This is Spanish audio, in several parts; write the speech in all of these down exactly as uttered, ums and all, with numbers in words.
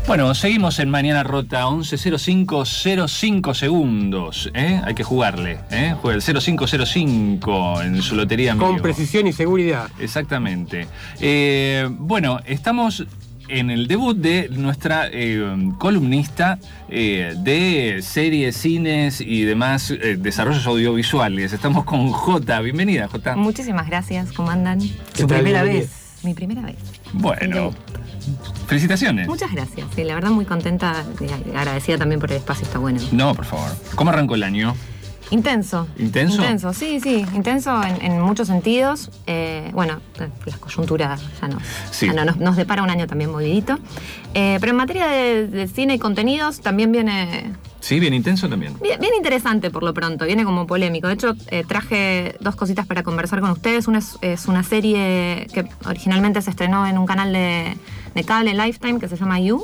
Bueno, seguimos en Mañana Rota, once cero cinco cero cinco segundos, ¿eh? Hay que jugarle, ¿eh? Juega el cero cinco cero cinco en su lotería amigo. Con precisión y seguridad. Exactamente. Eh, bueno, estamos en el debut de nuestra eh, columnista eh, de series, cines y demás eh, desarrollos audiovisuales. Estamos con Jota. Bienvenida, Jota. Muchísimas gracias, ¿cómo andan? ¿Qué Su tal, primera Lili? vez. Mi primera vez. Bueno, felicitaciones. Muchas gracias. Sí, la verdad muy contenta y agradecida también por el espacio, está bueno. No, por favor. ¿Cómo arrancó el año? Intenso. ¿Intenso? Intenso, sí, sí. Intenso en, en muchos sentidos. Eh, bueno, la coyuntura ya, no, Sí. ya no, nos, nos depara un año también movidito. Eh, pero en materia de, de cine y contenidos también viene... Sí, bien intenso también. Bien, bien interesante por lo pronto, viene como polémico. De hecho, eh, traje dos cositas para conversar con ustedes. Una es, es una serie que originalmente se estrenó en un canal de, de cable, Lifetime, que se llama You.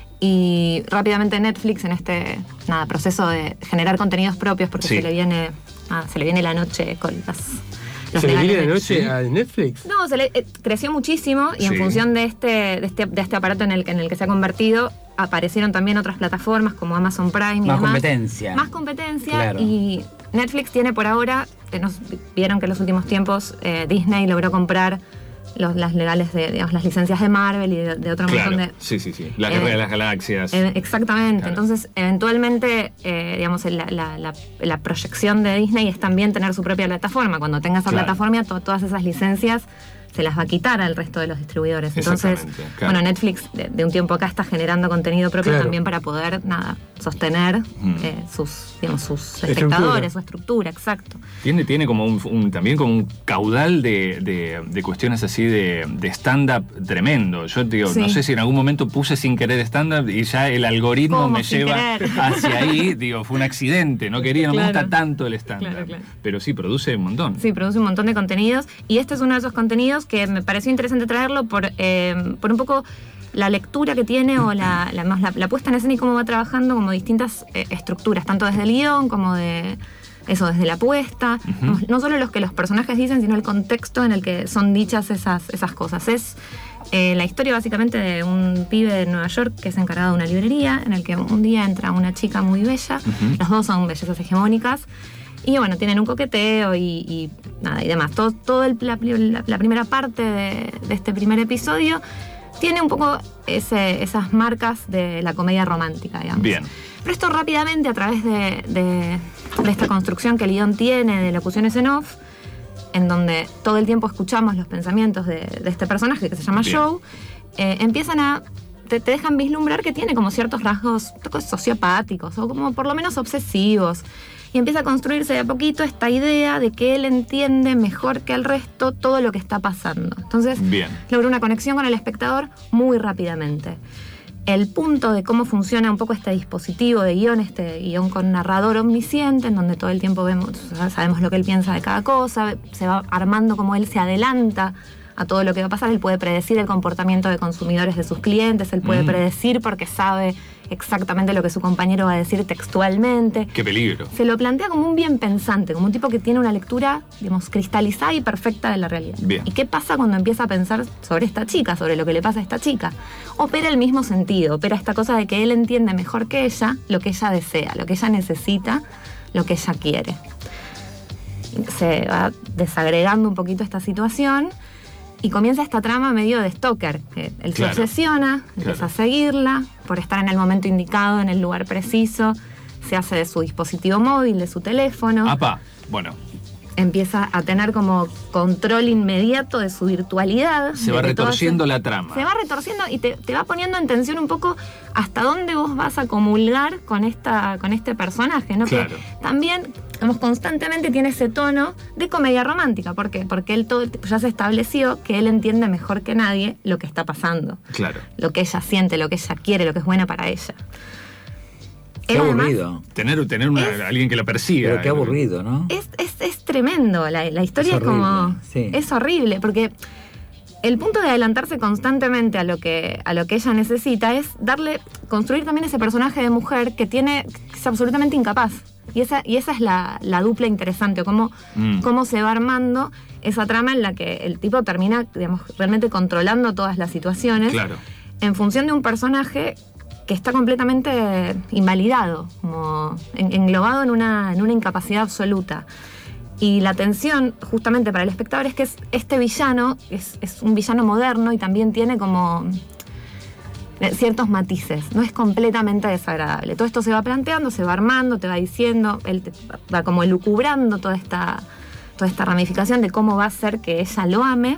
Y rápidamente Netflix en este nada, proceso de generar contenidos propios, porque Sí. se le viene nada, se le viene la noche con las... los ¿Se le legales viene la de- noche Sí. a Netflix? No, se le, eh, creció muchísimo y Sí. en función de este, de este, de este aparato en el, en el que se ha convertido, aparecieron también otras plataformas como Amazon Prime y Más demás. competencia. Más competencia. Claro. Y Netflix tiene por ahora, que nos vieron que en los últimos tiempos eh, Disney logró comprar los, las legales de, digamos, las licencias de Marvel y de, de otro Claro, montón de... sí, sí, sí. La Eh, Guerra de las Galaxias. Eh, Exactamente. Claro. Entonces, eventualmente, eh, digamos, la, la, la, la proyección de Disney es también tener su propia plataforma. Cuando tenga esa Claro. plataforma, to- todas esas licencias se las va a quitar al resto de los distribuidores. Entonces, Exactamente, claro. bueno, Netflix de, de un tiempo acá está generando contenido propio Claro. también para poder, nada, sostener Mm. eh, sus, digamos, sus Estructura. espectadores, su estructura, exacto. Tiene, tiene como un, un- también como un caudal de, de- de cuestiones así de, de stand-up tremendo. Yo digo, Sí. no sé si en algún momento puse sin querer stand-up y ya el algoritmo ¿Cómo me sin lleva querer? hacia ahí. Digo, fue un accidente, no quería, no me Claro. gusta tanto el stand-up. Claro, claro. Pero sí, produce un montón. Sí, produce un montón de contenidos y este es uno de esos contenidos que me pareció interesante traerlo por, eh, por un poco la lectura que tiene o la, la, la, la puesta en escena y cómo va trabajando como distintas eh, estructuras, tanto desde el guión como de eso, desde la puesta. Ujú. no, no solo los que los personajes dicen, sino el contexto en el que son dichas esas, esas cosas. Es eh, la historia básicamente de un pibe de Nueva York que es encargado de una librería en el que un día entra una chica muy bella, Ujú. las dos son bellezas hegemónicas. Y bueno, tienen un coqueteo y, y nada y demás. Todo, todo el- la, la- la primera parte de, de este primer episodio tiene un poco ese- esas marcas de la comedia romántica, digamos. Bien. Pero esto rápidamente, a través de, de- de esta construcción que el guión tiene de locuciones en off, en donde todo el tiempo escuchamos los pensamientos de, de este personaje que se llama Bien. Joe, eh, empiezan a... Te, te dejan vislumbrar que tiene como ciertos rasgos un poco sociopáticos o como por lo menos obsesivos. Y empieza a construirse de a poquito esta idea de que él entiende mejor que el resto todo lo que está pasando. Entonces, Bien. logra una conexión con el espectador muy rápidamente. El punto de cómo funciona un poco este dispositivo de guión, este guión con narrador omnisciente, en donde todo el tiempo vemos, sabemos lo que él piensa de cada cosa, se va armando como él se adelanta a todo lo que va a pasar. Él puede predecir el comportamiento de consumidores de sus clientes, él puede Mm. predecir porque sabe exactamente lo que su compañero va a decir textualmente. Qué peligro. Se lo plantea como un bien pensante, como un tipo que tiene una lectura, digamos, cristalizada y perfecta de la realidad. Bien. ¿Y qué pasa cuando empieza a pensar sobre esta chica, sobre lo que le pasa a esta chica? Opera el mismo sentido, opera esta cosa de que él entiende mejor que ella lo que ella desea, lo que ella necesita, lo que ella quiere. Se va desagregando un poquito esta situación y comienza esta trama medio de stalker, que él Claro. se obsesiona, empieza Claro. a seguirla, por estar en el momento indicado, en el lugar preciso, se hace de su dispositivo móvil, de su teléfono, Apa, bueno, empieza a tener como control inmediato de su virtualidad. se de va que todo retorciendo se- la trama. Se va retorciendo y te, te va poniendo en tensión un poco hasta dónde vos vas a comulgar con, esta, con este personaje, ¿no? Claro. Que también, digamos, constantemente tiene ese tono de comedia romántica. ¿Por qué? Porque él todo, ya se estableció que él entiende mejor que nadie lo que está pasando. Claro. Lo que ella siente, lo que ella quiere, lo que es bueno para ella. Qué Él, además, aburrido. Tener, tener una- Es- alguien que la persiga. Pero qué aburrido, ¿no? Es, es, es tremendo, la, la historia Es es, como... horrible, sí. Es horrible, porque el punto de adelantarse constantemente a lo que, a lo que ella necesita es darle, construir también ese personaje de mujer que tiene, que es absolutamente incapaz. Y esa, y esa es la, la dupla interesante, cómo, Mm. cómo se va armando esa trama en la que el tipo termina, digamos, realmente controlando todas las situaciones Claro. en función de un personaje que está completamente invalidado, como en, englobado en una, en una incapacidad absoluta. Y la tensión, justamente para el espectador, es que es, este villano es, es un villano moderno y también tiene como ciertos matices, no es completamente desagradable. Todo esto se va planteando, se va armando, te va diciendo, él te va como elucubrando toda esta, toda esta ramificación de cómo va a ser que ella lo ame.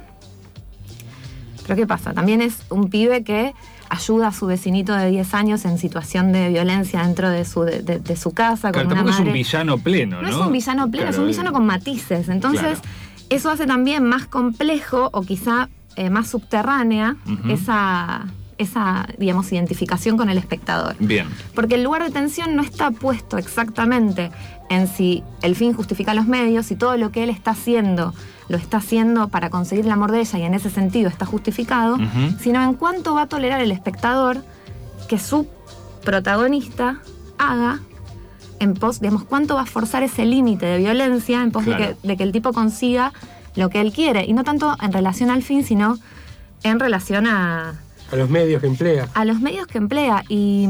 Pero ¿qué pasa? También es un pibe que ayuda a su vecinito de diez años en situación de violencia dentro de su, de, de, de su casa. Claro, con una tampoco madre. Es un villano pleno, ¿no? No es un villano pleno, claro, es un villano con matices. Entonces, claro. Eso hace también más complejo o quizá eh, más subterránea uh-huh. esa, esa, digamos, identificación con el espectador. Bien. Porque el lugar de tensión no está puesto exactamente en si el fin justifica los medios, si todo lo que él está haciendo lo está haciendo para conseguir el amor de ella y en ese sentido está justificado, uh-huh. sino en cuánto va a tolerar el espectador que su protagonista haga en pos, digamos, cuánto va a forzar ese límite de violencia en pos claro. de, que, de que el tipo consiga lo que él quiere. Y no tanto en relación al fin, sino en relación a... A los medios que emplea. A los medios que emplea. Y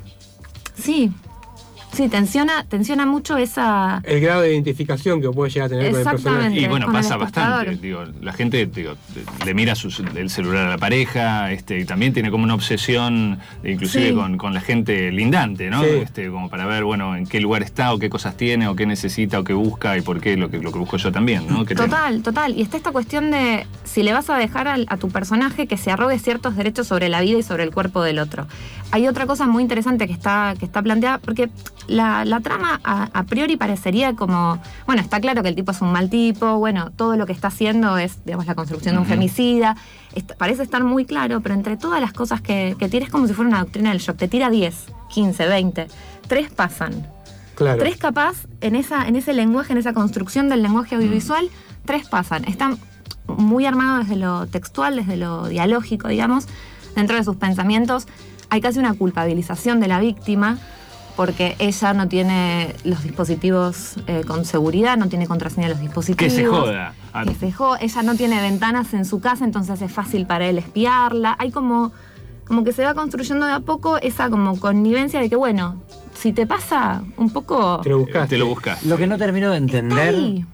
sí, sí, tensiona, tensiona mucho esa... El grado de identificación que puede llegar a tener con el personaje. Y bueno, pasa bastante. Digo, la gente digo, le mira sus, el celular a la pareja, este, y también tiene como una obsesión, inclusive sí. con, con la gente lindante, ¿no? Sí. Este, como para ver, bueno, en qué lugar está, o qué cosas tiene, o qué necesita, o qué busca, y por qué lo que, lo que busco yo también, ¿no? ¿Qué total, tema? total. Y está esta cuestión de si le vas a dejar a, a tu personaje que se arrogue ciertos derechos sobre la vida y sobre el cuerpo del otro. Hay otra cosa muy interesante que está, que está planteada, porque la, la trama a, a priori parecería como, bueno, está claro que el tipo es un mal tipo, bueno, todo lo que está haciendo es, digamos, la construcción de un uh-huh. femicida, est- parece estar muy claro, pero entre todas las cosas que, que tira es como si fuera una doctrina del shock, te tira diez, quince, veinte, tres pasan. Claro. Tres capaz, en, esa, en ese lenguaje, en esa construcción del lenguaje audiovisual, uh-huh. tres pasan. Están muy armados desde lo textual, desde lo dialógico, digamos, dentro de sus pensamientos. Hay casi una culpabilización de la víctima porque ella no tiene los dispositivos eh, con seguridad, no tiene contraseña de los dispositivos. Que se joda. Que se joda. Ella no tiene ventanas en su casa, entonces es fácil para él espiarla. Hay como, como que se va construyendo de a poco esa como connivencia de que, bueno, si te pasa un poco... Te lo buscas. Te lo buscas. Lo que no termino de entender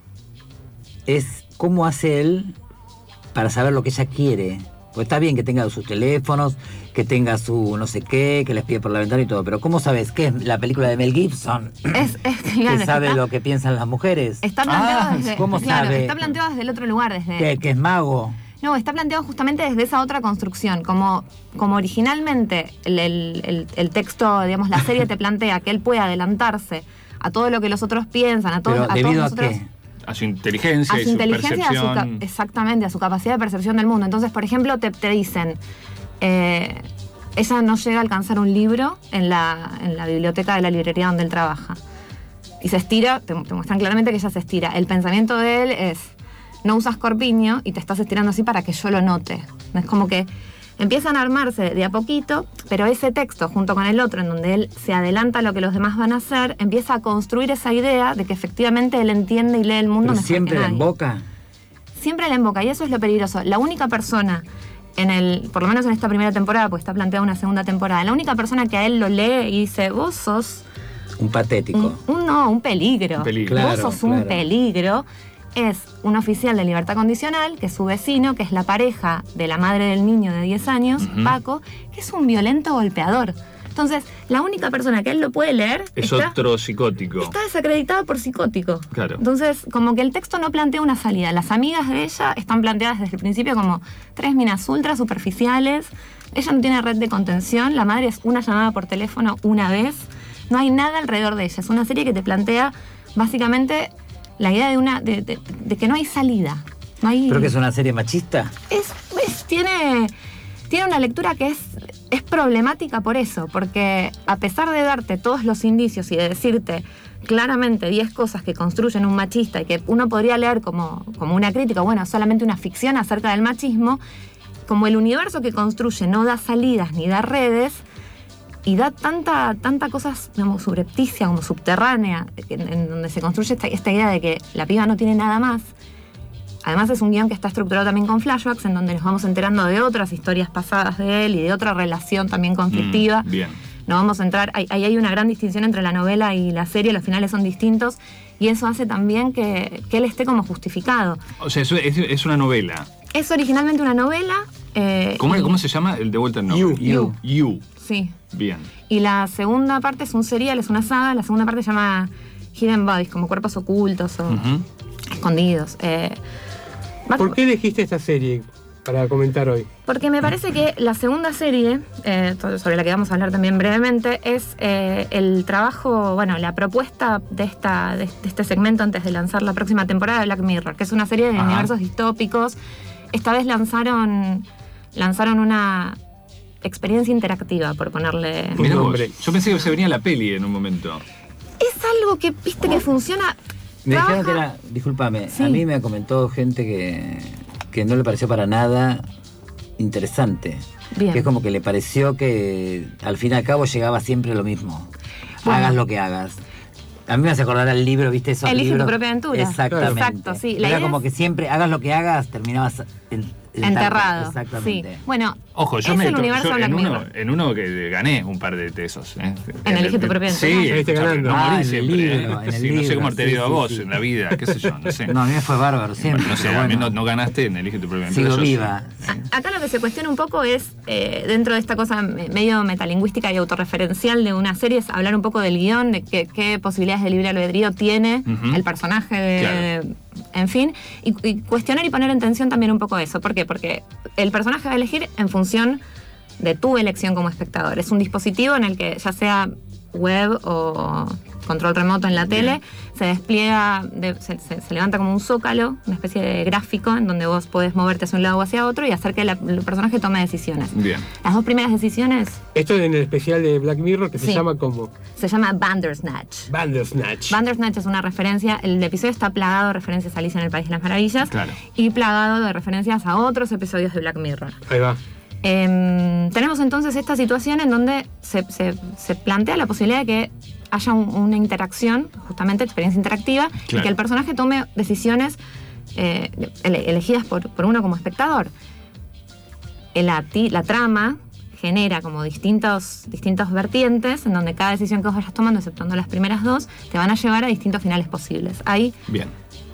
es cómo hace él para saber lo que ella quiere. Pues está bien que tenga sus teléfonos, que tenga su no sé qué, que les pide por la ventana y todo, pero ¿cómo sabes qué es la película de Mel Gibson? Es, es, claro, que sabe está, lo que piensan las mujeres. Está planteado ah, desde, ¿cómo claro, sabe? Está planteado desde el otro lugar, desde... ¿Que, que es mago? No, está planteado justamente desde esa otra construcción. Como, como originalmente el, el, el, el texto, digamos, la serie te plantea que él puede adelantarse a todo lo que los otros piensan, a todos, pero, a todos ¿debido nosotros... a qué? A su inteligencia a y su su inteligencia percepción. a su ca- exactamente, a su capacidad de percepción del mundo. Entonces, por ejemplo, te, te dicen, eh, ella no llega a alcanzar un libro en la, en la biblioteca de la librería donde él trabaja. Y se estira, te, te muestran claramente que ella se estira. El pensamiento de él es, no usas corpiño y te estás estirando así para que yo lo note. Es como que empiezan a armarse de a poquito, pero ese texto, junto con el otro, en donde él se adelanta a lo que los demás van a hacer, empieza a construir esa idea de que efectivamente él entiende y lee el mundo pero mejor siempre que la nadie. invoca. Siempre la invoca, y eso es lo peligroso. La única persona, en el, por lo menos en esta primera temporada, porque está planteada una segunda temporada, la única persona que a él lo lee y dice, vos sos... Un patético. Un, un no, un peligro. Un peligro. Vos Claro, sos un claro. peligro. Es un oficial de libertad condicional, que es su vecino, que es la pareja de la madre del niño de diez años, Uh-huh. Paco, que es un violento golpeador. Entonces, la única persona que él lo puede leer Es está, otro psicótico. está desacreditado por psicótico. Claro. Entonces, como que el texto no plantea una salida. Las amigas de ella están planteadas desde el principio como tres minas ultra superficiales. Ella no tiene red de contención. La madre es una llamada por teléfono una vez. No hay nada alrededor de ella. Es una serie que te plantea básicamente la idea de una de, de, de que no hay salida. No hay, ¿Pero que es una serie machista? es, es- tiene, tiene una lectura que es, es problemática por eso, porque a pesar de darte todos los indicios y de decirte claramente diez cosas que construyen un machista y que uno podría leer como, como una crítica, bueno, solamente una ficción acerca del machismo, como el universo que construye no da salidas ni da redes, y da tanta, tanta cosa, digamos, subrepticia, como subterránea, en, en donde se construye esta, esta idea de que la piba no tiene nada más. Además es un guión que está estructurado también con flashbacks, en donde nos vamos enterando de otras historias pasadas de él y de otra relación también conflictiva. Mm, bien. no vamos a entrar, ahí hay, hay una gran distinción entre la novela y la serie, los finales son distintos, y eso hace también que, que él esté como justificado. O sea, eso es, es una novela. Es originalmente una novela. Eh, ¿Cómo, y, ¿Cómo se llama? El de vuelta en You. You. You. Sí. Bien. Y la segunda parte es un serial, es una saga, la segunda parte se llama Hidden Bodies, como cuerpos ocultos o Uh-huh. escondidos. Eh, va- ¿Por qué elegiste esta serie para comentar hoy? Porque me parece que la segunda serie, eh, sobre la que vamos a hablar también brevemente, es eh, el trabajo, bueno, la propuesta de, esta, de, de este segmento antes de lanzar la próxima temporada de Black Mirror, que es una serie de Ajá. universos distópicos. Esta vez lanzaron, lanzaron una experiencia interactiva, por ponerle... Un Mirá vos, nombre. yo pensé que se venía la peli en un momento. Es algo que, viste, que funciona... Me dijeron trabaja- que era, discúlpame, Sí. a mí me comentó gente que, que no le pareció para nada interesante. Bien. Que es como que le pareció que al fin y al cabo llegaba siempre lo mismo. Bueno. Hagas lo que hagas. A mí me hace acordar al libro, ¿viste? Esos Elige tu libros. propia aventura. Exactamente. Exacto, sí. La Era idea como es- que siempre, hagas lo que hagas, terminabas en- enterrado. Exactamente. Sí. Bueno, Ojo, yo es me el to- universo yo Black en uno, Mirror. en uno que gané un par de tesos. ¿eh? En Elige tu propia aventura. Sí, Saliste escuchame, ganando. no Ah, morí en el siempre. libro, ¿eh? en el Sí, no sé libro, cómo te ha sí, ido a sí, vos sí. en la vida, qué sé yo, no sé. No, a mí me fue bárbaro siempre. no sé, pero a mí bueno, no, no ganaste en Elige tu propia aventura. sigo yo sí. viva. A- Acá lo que se cuestiona un poco es, eh, dentro de esta cosa me- medio metalingüística y autorreferencial de una serie, es hablar un poco del guión, de qué, qué posibilidades de libre albedrío tiene Ujú. el personaje, de, en fin, y, y cuestionar y poner en tensión también un poco eso. ¿Por qué? Porque el personaje va a elegir en función de tu elección como espectador. Es un dispositivo en el que, ya sea web o control remoto en la Bien. tele, se despliega, de- se, se- se levanta como un zócalo, una especie de gráfico en donde vos podés moverte hacia un lado o hacia otro y hacer que la- el personaje tome decisiones. Bien. Las dos primeras decisiones Esto en el especial de Black Mirror que se Sí. llama como se llama Bandersnatch. Bandersnatch. Bandersnatch es una referencia, el episodio está plagado de referencias a Alicia en el País de las Maravillas Claro. y plagado de referencias a otros episodios de Black Mirror. Ahí va. Em, tenemos entonces esta situación en donde se, se- se plantea la posibilidad de que haya un- una interacción, justamente experiencia interactiva, y Claro. que el personaje tome decisiones eh, ele- elegidas por, por uno como espectador. La, ti- la trama genera como distintos, distintos vertientes en donde cada decisión que vos vayas tomando, exceptuando las primeras dos, te van a llevar a distintos finales posibles. Hay Bien.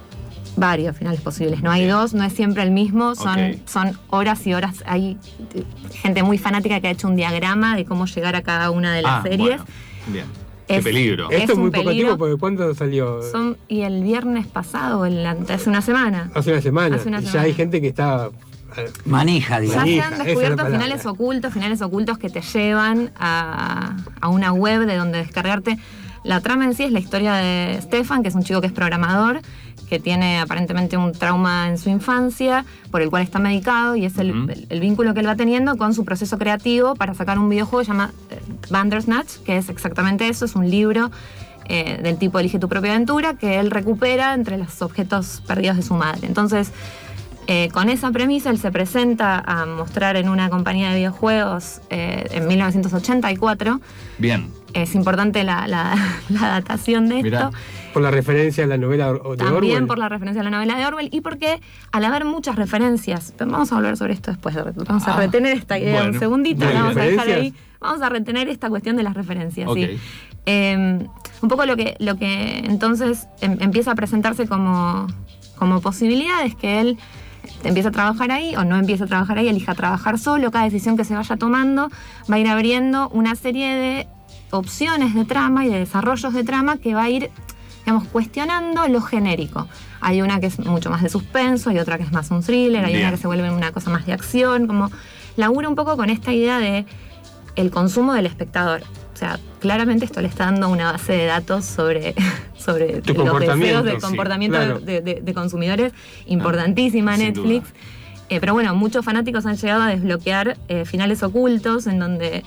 varios finales posibles, no hay Bien. dos, no es siempre el mismo, son, Ok. son horas y horas. Hay eh, gente muy fanática que ha hecho un diagrama de cómo llegar a cada una de las Ah, series. bueno. Bien. Qué Es- peligro. es Esto es un muy poco peligro. tiempo porque ¿cuándo salió? Son, y el viernes pasado, el ante- hace una semana, Hace una semana. Hace una Y ya semana. hay gente que está... eh, Manija, ya digamos. se Manija, han esa es la descubierto palabra. finales ocultos, finales ocultos que te llevan a, a una web de donde descargarte. La trama en sí es la historia de Stefan, que es un chico que es programador, que tiene aparentemente un trauma en su infancia, por el cual está medicado, y es el, Ujú. el- el vínculo que él va teniendo con su proceso creativo para sacar un videojuego llamado Bandersnatch, que es exactamente eso, es un libro eh, del tipo Elige tu propia aventura, que él recupera entre los objetos perdidos de su madre. Entonces, eh, con esa premisa, él se presenta a mostrar en una compañía de videojuegos eh, en mil novecientos ochenta y cuatro. Bien. Es importante la, la- la datación de Mirá. esto. por la referencia a la novela de También Orwell. por la referencia a la novela de Orwell y porque al haber muchas referencias, pero vamos a hablar sobre esto después, vamos a Ah, retener esta idea bueno. un segundito, ¿De la vamos a dejar referencias? ahí, vamos a retener esta cuestión de las referencias. Ok. ¿sí? Eh, un poco lo que, lo que entonces em- empieza a presentarse como, como posibilidad es que él empieza a trabajar ahí o no empieza a trabajar ahí, elija trabajar solo, cada decisión que se vaya tomando va a ir abriendo una serie de opciones de trama y de desarrollos de trama que va a ir, digamos, cuestionando lo genérico. Hay una que es mucho más de suspenso, hay otra que es más un thriller, hay Bien. una que se vuelve una cosa más de acción, como labura un poco con esta idea de el consumo del espectador. O sea, claramente esto le está dando una base de datos sobre, sobre Tu los comportamiento, deseos del sí, comportamiento claro. de, de- de consumidores, importantísima Ah, sin Netflix. duda. Eh, pero bueno, muchos fanáticos han llegado a desbloquear eh, finales ocultos en donde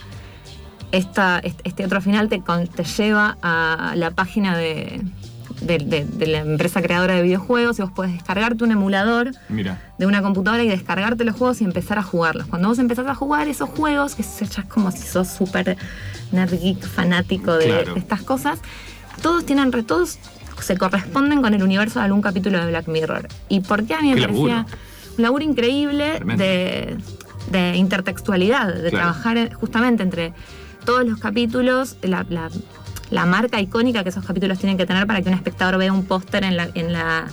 esta, este este otro final te, con- te lleva a la página de, de- de- de la empresa creadora de videojuegos y vos podés descargarte un emulador Mira. de una computadora y descargarte los juegos y empezar a jugarlos. Cuando vos empezás a jugar esos juegos, que ya es como si sos súper nerd geek fanático de, Claro. de estas cosas, todos tienen re- todos se corresponden con el universo de algún capítulo de Black Mirror. ¿Y por qué a mí me Qué parecía laburo. un laburo increíble Tremendo. de, de intertextualidad, de Claro. trabajar justamente entre todos los capítulos, la, la, la marca icónica que esos capítulos tienen que tener para que un espectador vea un póster en la, en la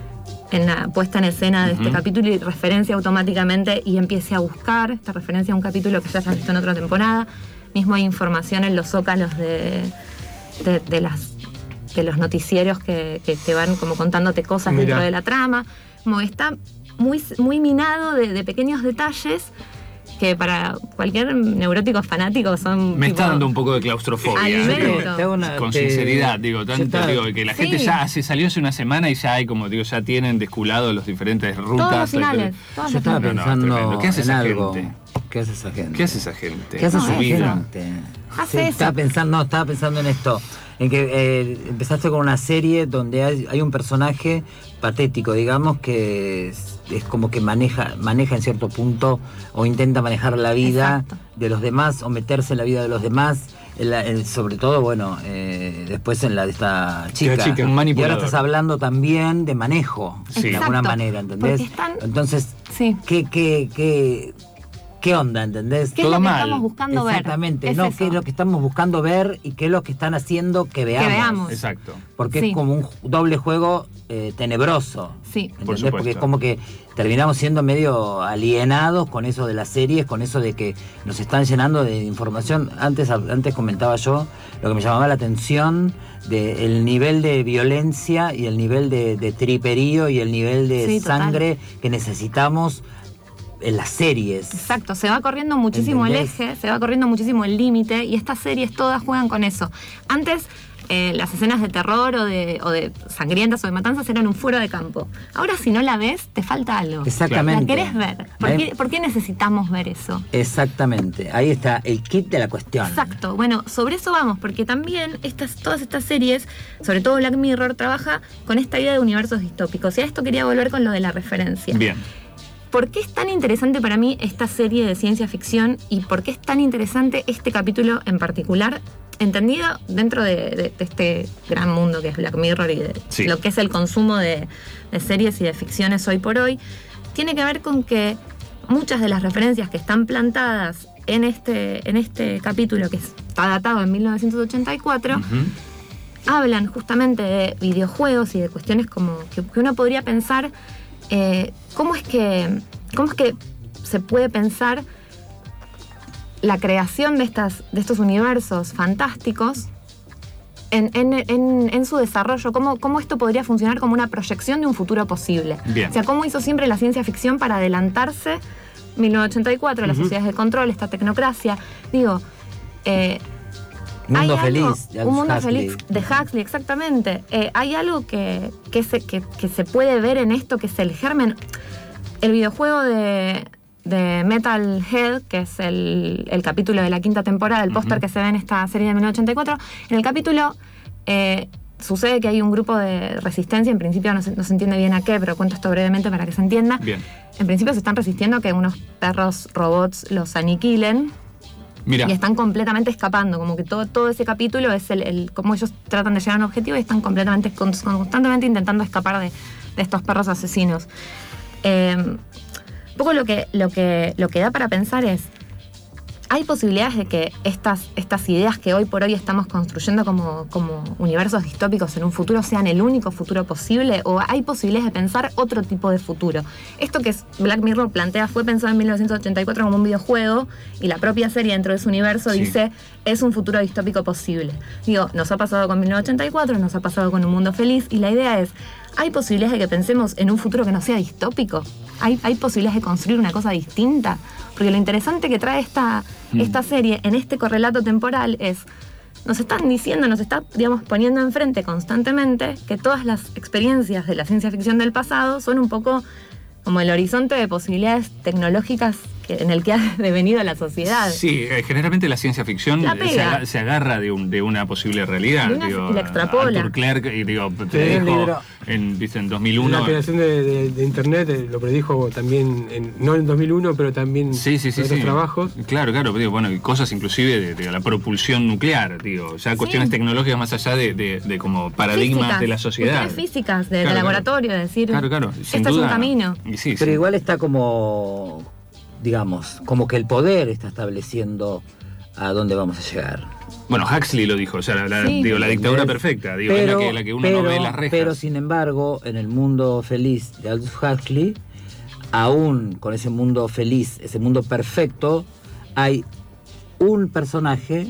en la puesta en escena de Uh-huh. este capítulo y referencia automáticamente y empiece a buscar esta referencia a un capítulo que ya hayas visto en otra temporada. Mismo hay información en los zócalos de, de, de las de los noticieros que, que te van como contándote cosas Mirá. dentro de la trama. Como está muy, muy minado de, de pequeños detalles que para cualquier neurótico fanático son... Me tipo, está dando un poco de claustrofobia. Alimento. digo, Te hago una- con te- sinceridad, digo, yo tanto, estaba- digo, que la gente Sí. ya se salió hace una semana y ya hay como, digo, ya tienen desculado los diferentes rutas. Todos los finales. Todos Yo los estaba finales. No, no, es pensando tremendo. ¿Qué hace en esa algo. gente? ¿Qué hace esa gente? ¿Qué hace esa gente? ¿Qué hace No, esa su vida? gente? Hace Sí, eso. estaba pensando, no, estaba pensando en esto, en que eh, empezaste con una serie donde hay, hay un personaje patético, digamos, que es, es como que maneja, maneja en cierto punto o intenta manejar la vida Exacto. de los demás o meterse en la vida de los demás. En la- en- sobre todo, bueno, eh, después en la de esta chica. chica. Un Y ahora manipulador. estás hablando también de manejo, Sí. de alguna Exacto, manera, ¿entendés? porque están- Entonces, Sí. ¿qué, qué, qué, qué onda, ¿entendés? ¿Qué es Todo lo que mal. estamos buscando ver? Exactamente, Es no, eso. qué es lo que estamos buscando ver y qué es lo que están haciendo que veamos. veamos. Exacto. Porque Sí. es como un ju- doble juego eh, tenebroso. Sí. Por ¿Entendés? supuesto. Porque es como que terminamos siendo medio alienados con eso de las series, con eso de que nos están llenando de información. Antes, antes comentaba yo lo que me llamaba la atención del nivel de violencia y el nivel de, de triperío y el nivel de Sí, total. sangre que necesitamos en las series. Exacto, se va corriendo muchísimo ¿Entendés? el eje, se va corriendo muchísimo el límite y estas series todas juegan con eso. Antes eh, las escenas de terror o de, o de sangrientas o de matanzas eran un fuero de campo. Ahora si no la ves, te falta algo. Exactamente. La querés ver. ¿Por Ahí- qué, por qué necesitamos ver eso? Exactamente, ahí está el kit de la cuestión. Exacto, bueno, sobre eso vamos, porque también estas, todas estas series, sobre todo Black Mirror, trabaja con esta idea de universos distópicos. Y a esto quería volver con lo de la referencia. Bien. ¿Por qué es tan interesante para mí esta serie de ciencia ficción y por qué es tan interesante este capítulo en particular, entendido dentro de, de- de este gran mundo que es Black Mirror y de Sí. lo que es el consumo de, de series y de ficciones hoy por hoy? Tiene que ver con que muchas de las referencias que están plantadas en este, en este capítulo, que está datado en mil novecientos ochenta y cuatro, Ujú. hablan justamente de videojuegos y de cuestiones como que, que uno podría pensar eh, cómo es que cómo es que se puede pensar la creación de estas de estos universos fantásticos en, en- en- en su desarrollo, cómo, cómo esto podría funcionar como una proyección de un futuro posible. Bien. O sea, cómo hizo siempre la ciencia ficción para adelantarse mil novecientos ochenta y cuatro, las Ujú. sociedades de control, esta tecnocracia. Digo, eh, Mundo hay algo- feliz. de un mundo Huxley. feliz de Huxley, exactamente. Eh, hay algo que, que, se, que, que se puede ver en esto, que es el germen. El videojuego de, de Metalhead, que es el, el capítulo de la quinta temporada, el póster que se ve en esta serie de mil novecientos ochenta y cuatro, en el capítulo eh, sucede que hay un grupo de resistencia, en principio no se, no se entiende bien a qué, pero cuento esto brevemente para que se entienda. Bien. En principio se están resistiendo a que unos perros robots los aniquilen. Mira. Y están completamente escapando, como que todo, todo ese capítulo es el, el cómo ellos tratan de llegar a un objetivo y están completamente, con- constantemente intentando escapar de, de estos perros asesinos. Eh, un poco lo que, lo, que, lo que da para pensar es, ¿hay posibilidades de que estas, estas ideas que hoy por hoy estamos construyendo como, como universos distópicos en un futuro sean el único futuro posible? ¿O hay posibilidades de pensar otro tipo de futuro? Esto que es Black Mirror plantea fue pensado en mil novecientos ochenta y cuatro como un videojuego y la propia serie dentro de ese universo Sí. dice es un futuro distópico posible. Digo, nos ha pasado con mil novecientos ochenta y cuatro, nos ha pasado con Un Mundo Feliz y la idea es, ¿hay posibilidades de que pensemos en un futuro que no sea distópico? ¿Hay, hay posibilidades de construir una cosa distinta? Porque lo interesante que trae esta, Mm. esta serie en este correlato temporal es, nos están diciendo, nos está, digamos, poniendo enfrente constantemente que todas las experiencias de la ciencia ficción del pasado son un poco como el horizonte de posibilidades tecnológicas que, en el que ha devenido la sociedad. Sí, eh, generalmente la ciencia ficción La eh, pega. se, aga- se agarra de, un- de una posible realidad. De una- digo, y la extrapola. Arthur Clarke, y digo, te Sí, un dijo libro. en, dice, en dos mil uno. La creación de, de- de Internet eh, lo predijo también, en- no en dos mil uno, pero también Sí, sí, sí, en otros sí. trabajos. Claro, claro, digo, bueno, y cosas inclusive de, de la propulsión nuclear, digo, ya cuestiones tecnológicas más allá de, de- de como paradigmas Físicas, de la sociedad. cuestiones físicas, de, de Claro, claro. laboratorio, de decir, Claro, claro. Sin este es duda. un camino. Y sí, Pero sí. igual está como, digamos, como que el poder está estableciendo a dónde vamos a llegar. Bueno, Huxley lo dijo, o sea, la, la- Sí. digo, la dictadura perfecta, digo, pero, es la que, la que uno pero, no ve en las rejas. pero sin embargo, en el mundo feliz de Aldous Huxley, aún con ese mundo feliz, ese mundo perfecto, hay un personaje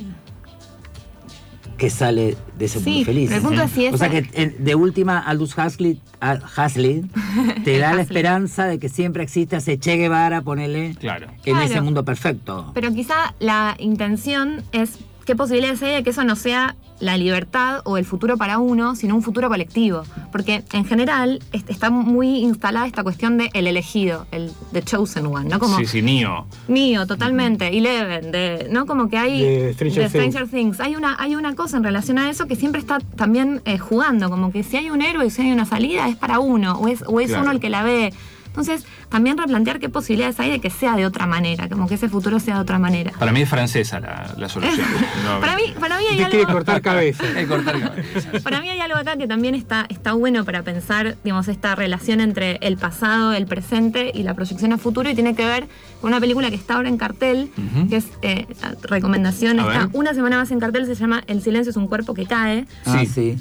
que sale de ese Sí, mundo feliz. pero el punto es si O sea ese- que en- de última Aldous Huxley, a- Huxley te da la Huxley. esperanza de que siempre exista ese Che Guevara, ponele, Claro. en Claro. ese mundo perfecto. Pero quizá la intención es qué posibilidades hay de que eso no sea la libertad o el futuro para uno, sino un futuro colectivo. Porque en general est- está muy instalada esta cuestión de el elegido, el the chosen one, ¿no? Como Sí, sí, Neo. mío, totalmente, Eleven, de, ¿no? Como que hay De Stranger Stranger Things. Hay una, hay una cosa en relación a eso que siempre está también eh, jugando, como que si hay un héroe y si hay una salida es para uno, o es, o es Claro. uno el que la ve. Entonces, también replantear qué posibilidades hay de que sea de otra manera, como que ese futuro sea de otra manera. Para mí es francesa la, la solución. No, Para mí, para mí hay Usted quiere algo. cortar cabeza. hay que cortar cabezas. Para mí hay algo acá que también está, está bueno para pensar, digamos, esta relación entre el pasado, el presente y la proyección a futuro, y tiene que ver con una película que está ahora en cartel, Ujú. que es eh, recomendación, A está ver. una semana más en cartel, se llama El silencio es un cuerpo que cae, Ah, Sí. sí.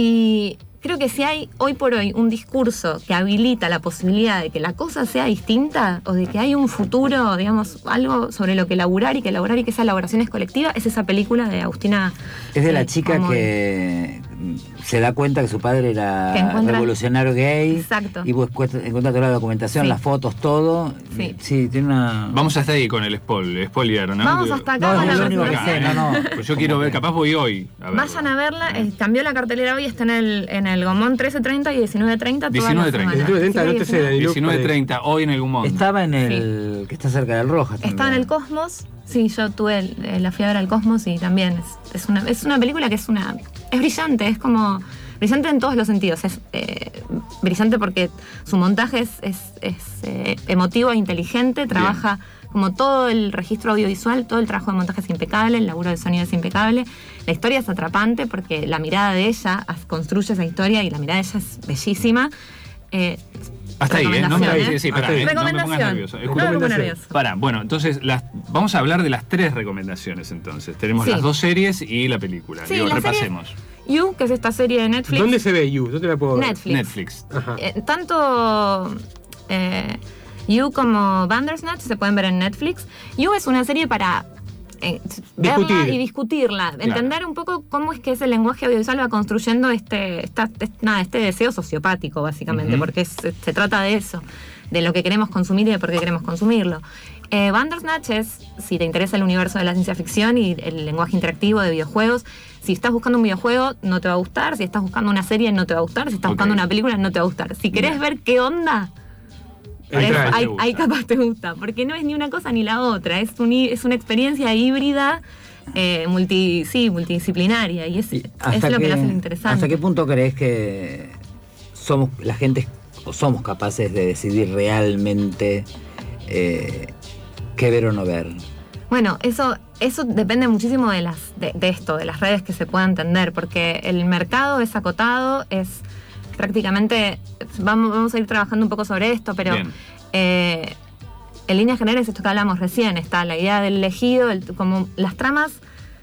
y creo que si hay hoy por hoy un discurso que habilita la posibilidad de que la cosa sea distinta o de que hay un futuro, digamos, algo sobre lo que elaborar y que elaborar y que esa elaboración es colectiva, es esa película de Agustina. Es de la eh, chica Amor. que se da cuenta que su padre era Que encuentra- revolucionario gay. Exacto. Y busca- encuentra toda la documentación, Sí. las fotos, todo. Sí. tiene una... Vamos hasta ahí con el spoil, spoiler, ¿no? Vamos Digo, hasta acá No, con es la lo único que presentación. sé, no, no. Pues yo quiero ver, capaz voy hoy. A verlo. Vayan a verla, eh, cambió la cartelera hoy, está en el, en el Gomón trece treinta y diecinueve treinta. diecinueve treinta. diecinueve treinta, anótese, Dani. diecinueve treinta, hoy en el Gumón. Estaba en el... que está cerca del Rojas también. Estaba en el Cosmos, sí, yo tuve el- eh, la fui a ver al Cosmos y también es, es, una, es una película que es una es brillante, es como brillante en todos los sentidos, es eh, brillante porque su montaje es, es, es, eh, emotivo e inteligente, trabaja como todo el registro audiovisual, todo el trabajo de montaje es impecable, el laburo de sonido es impecable, la historia es atrapante porque la mirada de ella as- construye esa historia y la mirada de ella es bellísima. Eh, Hasta ahí, ¿eh? No me, recomendación, sí, ¿eh? sí, pará, Hasta ahí. ¿eh? No me pongas Recomendación. nervioso. No Escucha- me pongo nervioso. Pará, bueno, entonces las, vamos a hablar de las tres recomendaciones entonces. Tenemos Sí. las dos series y la película. Sí, Digo, la serie- repasemos. You, que es esta serie de Netflix. ¿Dónde se ve You? ¿Dónde la puedo ver? Netflix. Netflix. Ajá. Eh, tanto eh, You como Bandersnatch se pueden ver en Netflix. You es una serie para eh, verla Discutir. y discutirla, entender un poco cómo es que ese lenguaje audiovisual va construyendo este, esta- este, nada, este deseo sociopático, básicamente, Ujú. porque es- se trata de eso, de lo que queremos consumir y de por qué queremos consumirlo. Eh, Bandersnatch es, si te interesa el universo de la ciencia ficción y el lenguaje interactivo de videojuegos, si estás buscando un videojuego no te va a gustar, si estás buscando una serie no te va a gustar, si estás Ok. buscando una película no te va a gustar. Si querés Bien. ver qué onda, Ahí es- está, ahí te ahí, gusta. ahí capaz te gusta, porque no es ni una cosa ni la otra, es, un hi- es una experiencia híbrida, eh, multi, sí, multidisciplinaria, y es, Y es lo que lo hace interesante. ¿Hasta qué punto crees que somos la gente o somos capaces de decidir realmente eh, qué ver o no ver? Bueno, eso, eso depende muchísimo de, las, de, de esto, de las redes que se puedan tender, porque el mercado es acotado, es prácticamente, vamos, vamos a ir trabajando un poco sobre esto, pero Bien. eh, en líneas generales esto que hablamos recién, está la idea del elegido, el- como las tramas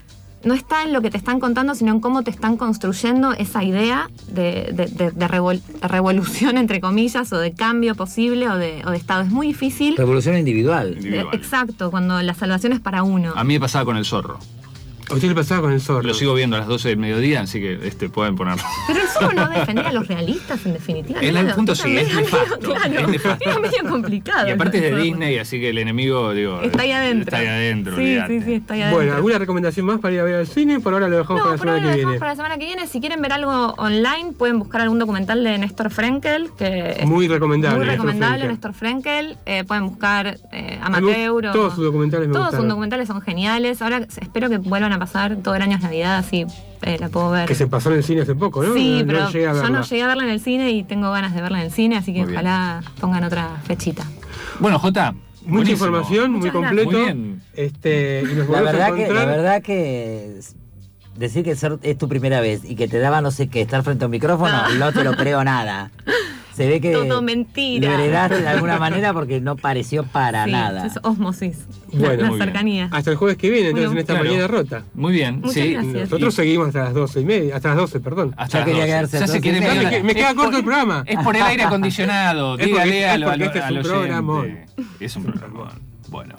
no está en lo que te están contando, sino en cómo te están construyendo esa idea de, de- de- de revol- de revolución, entre comillas, o de cambio posible o de, o de estado. Es muy difícil. Revolución individual. Individual. Eh, Exacto, cuando la salvación es para uno. A mí me pasaba con el zorro. ¿A usted le pasaba con el zorro? Lo sigo viendo a las doce del mediodía, así que este pueden ponerlo. Pero el zorro no defendía a los realistas, en definitiva. En claro. el punto sí, Era es medio- nefasto, claro, es nefasto. era medio complicado. Y aparte es de el zorro. Disney, así que el enemigo, digo, Está ahí adentro. Está ahí adentro, Sí, olvídate. sí, sí, está ahí adentro. Bueno, ¿alguna recomendación más para ir a ver al cine? Por ahora lo dejamos No, para la por ahora semana lo que dejamos viene. para la semana que viene. Si quieren ver algo online, pueden buscar algún documental de Néstor Frenkel, que es Muy recomendable. muy Néstor recomendable, Frenkel. Néstor Frenkel. Eh, pueden buscar eh, A mí Amateur. o- todos sus documentales me Todos sus gustaron. documentales son geniales. Ahora espero que vuelvan a pasar todo el año es Navidad, así eh, la puedo ver. Que se pasó en el cine hace poco, ¿no? Sí, No- no pero llegué a yo verla. no llegué a verla en el cine y tengo ganas de verla en el cine, así que Muy bien. ojalá pongan otra fechita. Bueno, Jota. Mucha buenísimo. información, muy Muchas completo. gracias. Muy bien. Este, y nos La volvemos a verdad, que, la encontrar. verdad que s- decir que ser- es tu primera vez y que te daba no sé qué, estar frente a un micrófono, No. no te lo creo nada. O se ve que todo mentira. lo heredaste de alguna manera porque no pareció para Sí, nada. es osmosis. Bueno, la muy bien. cercanía. Hasta el jueves que viene, entonces, Bueno, en esta claro. mañana rota. Muy bien, Muchas sí. gracias. Nosotros seguimos hasta las doce y media, hasta las doce, perdón. Hasta Ya las quería doce. quedarse Ya hasta se las quiere doce y meter- media. Me- me queda es corto por- el programa. Es por el aire acondicionado. Es porque- Dígale a es lo- porque a este lo- es al un oyente. programón. Es un programa. Bueno.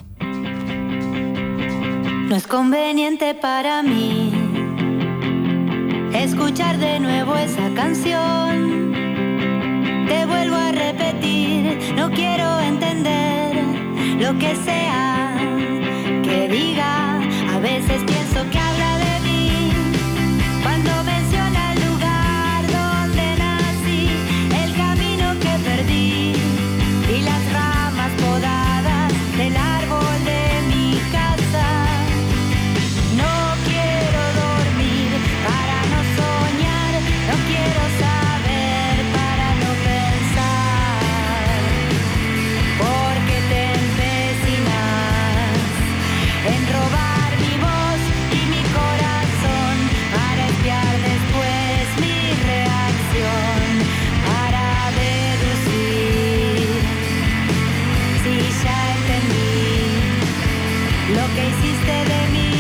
No es conveniente para mí escuchar de nuevo esa canción. Te vuelvo a repetir, no quiero entender lo que sea que diga. A veces pienso que habla de mí cuando menciona el lugar donde nací, el camino que perdí y las ramas podadas del árbol de mi casa. No quiero dormir para no soñar, no quiero saber para no pensar, porque te empecinas en robar mi voz y mi corazón para espiar después mi reacción, para deducir si ya entendí lo que hiciste de mí.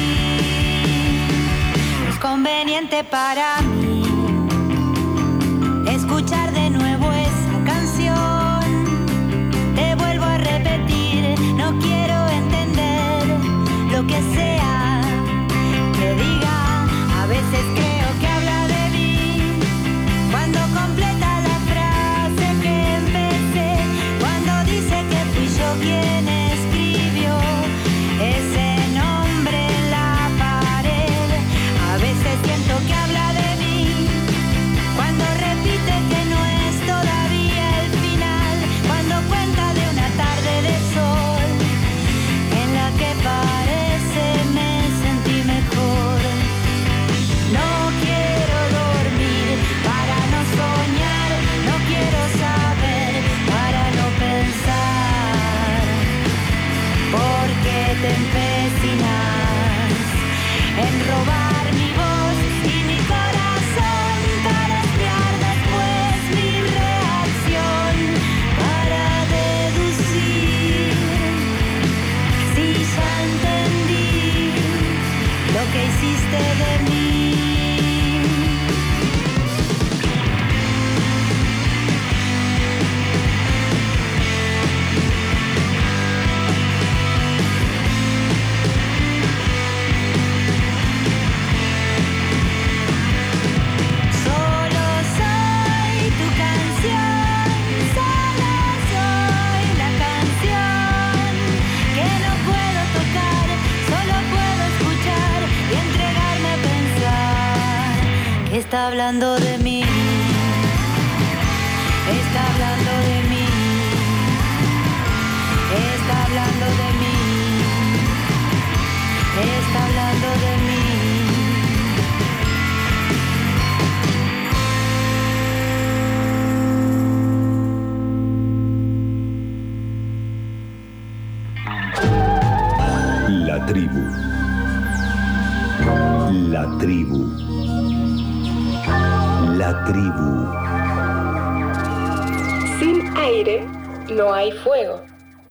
Es conveniente para mí escuchar de nuevo esa canción. Te vuelvo a repetir, no quiero entender lo que sea que diga. A veces creo que habla de mí cuando completa la frase que empecé, cuando dice que fui yo quien escribió ese nombre en la pared. A veces siento que habla de mí cuando repite que no es todavía el final, cuando cuenta de una tarde de sol en la que parece me sentí mejor. No quiero dormir para no soñar, no quiero saber para no pensar, porque te empecinas en robar mi voz y mi corazón para espiar después mi reacción, para deducir si ya entendí lo que hiciste de mí. Solo soy tu canción, solo soy la canción que no puedo tocar, solo puedo escuchar y entregarme a pensar que está hablando de mí, está hablando de mí, está hablando de mí, está hablando de mí. La tribu. La tribu. La tribu. Sin aire no hay fuego.